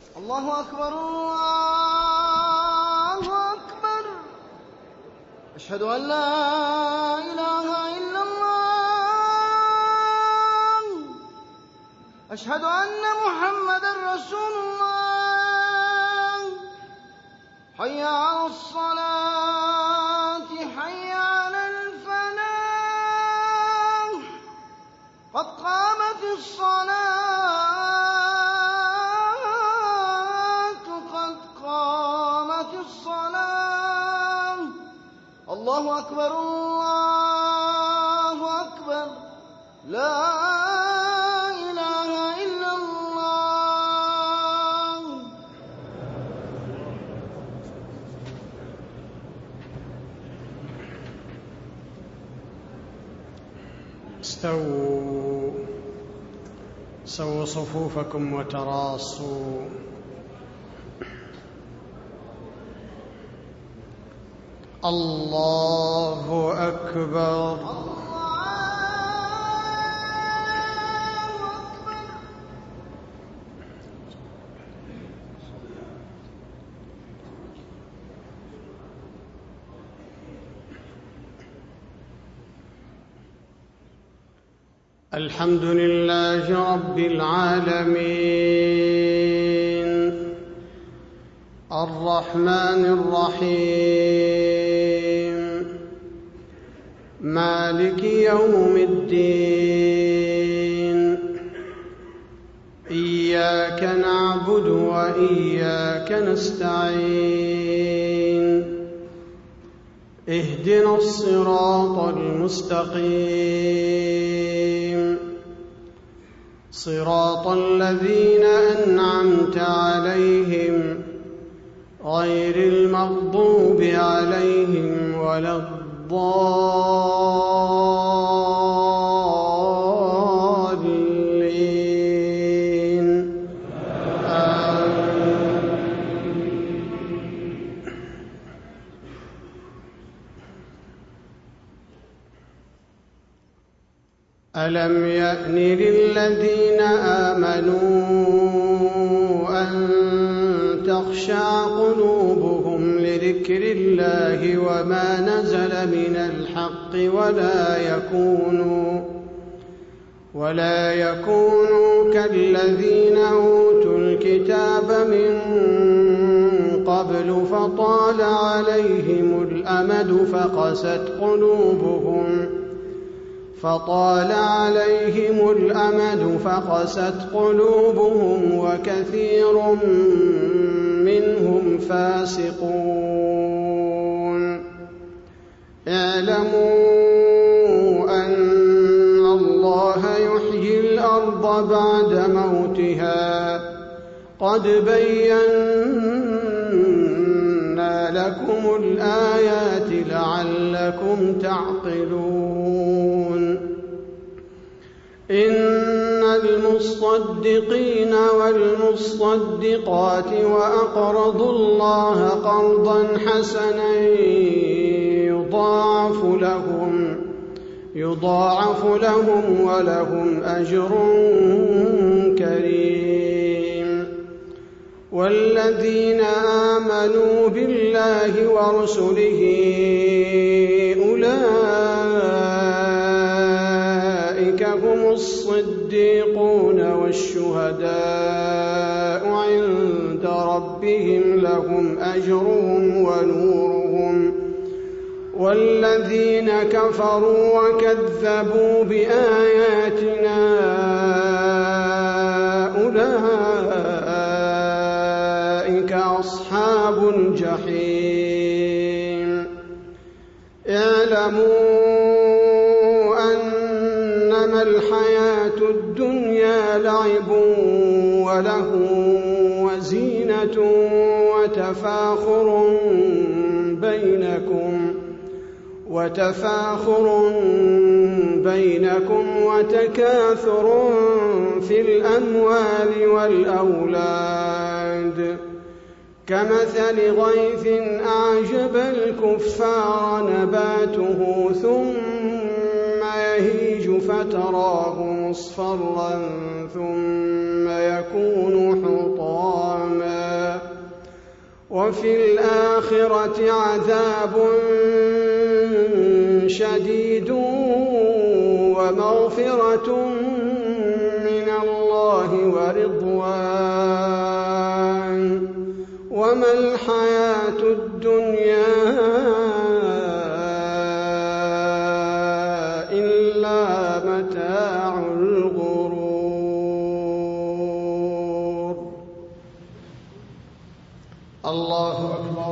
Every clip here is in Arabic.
الله أكبر الله أكبر. أشهد أن لا إله إلا الله. أشهد أن محمدًا رسول الله. حي على الصلاة حي على الفلاح. قد قامت الصلاة قد قامت الصلاة. الله أكبر الله أكبر. لا إله إلا الله. سووا صفوفكم وتراصوا. الله أكبر. الحمد لله رب العالمين الرحمن الرحيم مالك يوم الدين. إياك نعبد وإياك نستعين. اهدنا الصراط المستقيم صراط الذين أنعمت عليهم غير المغضوب عليهم ولا الضالين. ألم يأن للذين آمنوا أن تخشع قلوبهم لذكر الله وما نزل من الحق ولا يكونوا كالذين أوتوا الكتاب من قبل فطال عليهم الأمد فقست قلوبهم وكثير منهم فاسقون. اعلموا أن الله يحيي الأرض بعد موتها قد بينا لكم الآيات لعلكم تعقلون. إن المصدقين والمصدقات وأقرضوا الله قرضا حسنا يضاعف لهم ولهم أجر كريم. والذين آمنوا بالله ورسله أولئك هم الصديقون والشهداء عند ربهم لهم أجرهم ونورهم. والذين كفروا وكذبوا بآياتنا أولئك أصحاب الجحيم. اعلموا أنما الحياة الدنيا لعب وله وزينة وتفاخر بينكم وتكاثر في الأموال والأولاد كمثل غيث أعجب الكفار نباته ثم يهيج فتراه مصفرا ثم يكون حطاما وفي الآخرة عذاب شديد ومغفرة من الله ورضوان وما الحياة الدنيا إلا متاع الغرور. الله أكبر.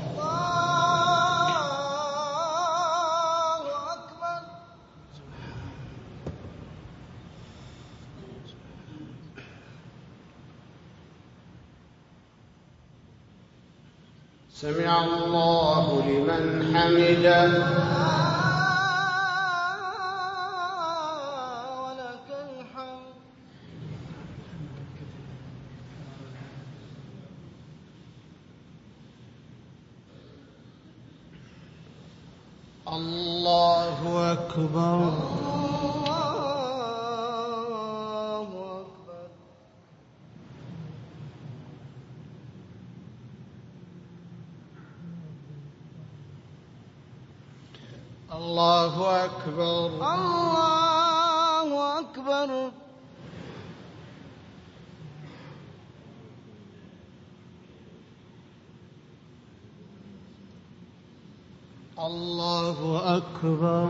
سمع الله لمن حمده. ولك الحمد. الله أكبر. الله أكبر. الله أكبر. الله أكبر.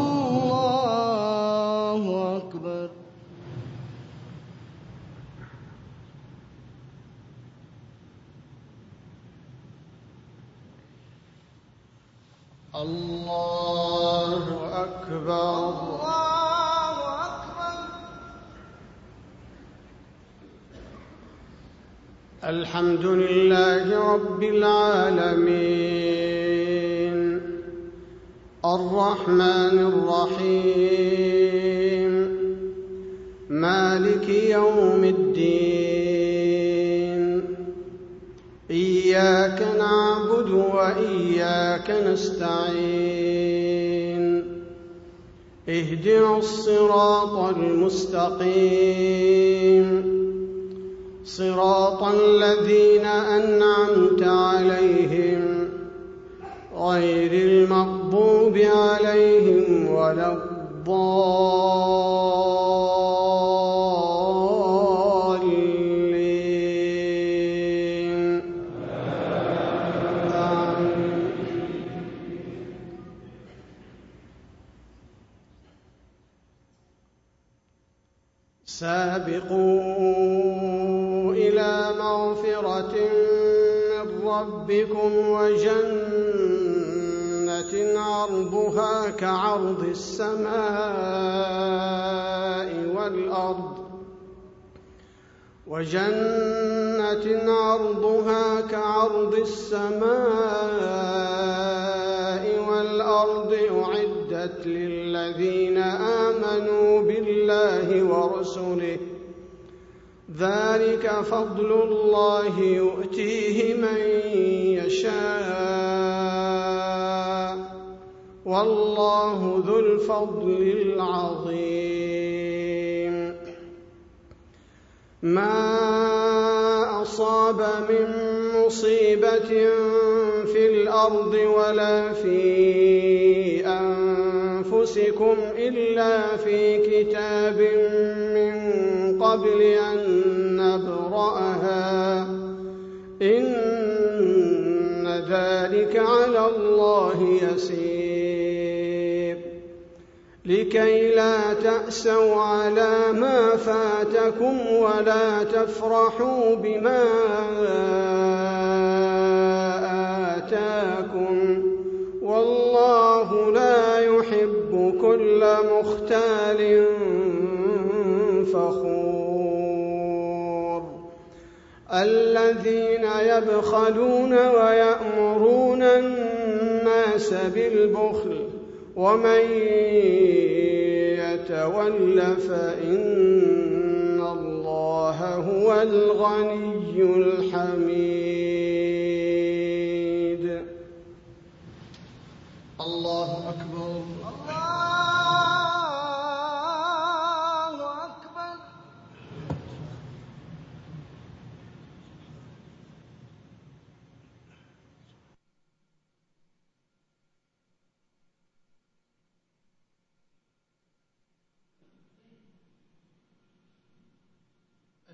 الله أكبر. الله أكبر. الله أكبر. الحمد لله رب العالمين الرحمن الرحيم مالك يوم الدين إياك نعبد وإياك نستعين اهدنا الصراط المستقيم صراط الذين أنعمت عليهم غير المغضوب عليهم ولا الضالين. آمين. سابقوا إلى مغفرة من ربكم وجنة عرضها كعرض السماء والأرض أعدت للذين آمنوا بالله ورسله ذلك فضل الله يؤتيه من يشاء والله ذو الفضل العظيم. ما أصاب من مصيبة في الأرض ولا في أنفسكم إلا في كتاب من قبل أن نبرأها إن ذلك على الله يسير. لكي لا تأسوا على ما فاتكم ولا تفرحوا بما آتاكم والله لا يحب كل مختال فخور. الذين يبخلون ويأمرون الناس بالبخل ومن يتول فإن الله هو الغني الحميد. الله أكبر. الله أكبر.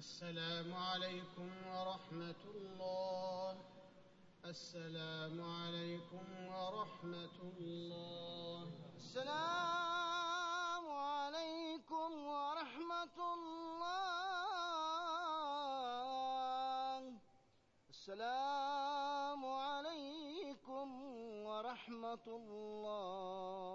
السلام عليكم ورحمة الله. السلام عليكم ورحمة الله. السلام عليكم ورحمة الله. السلام عليكم ورحمة الله.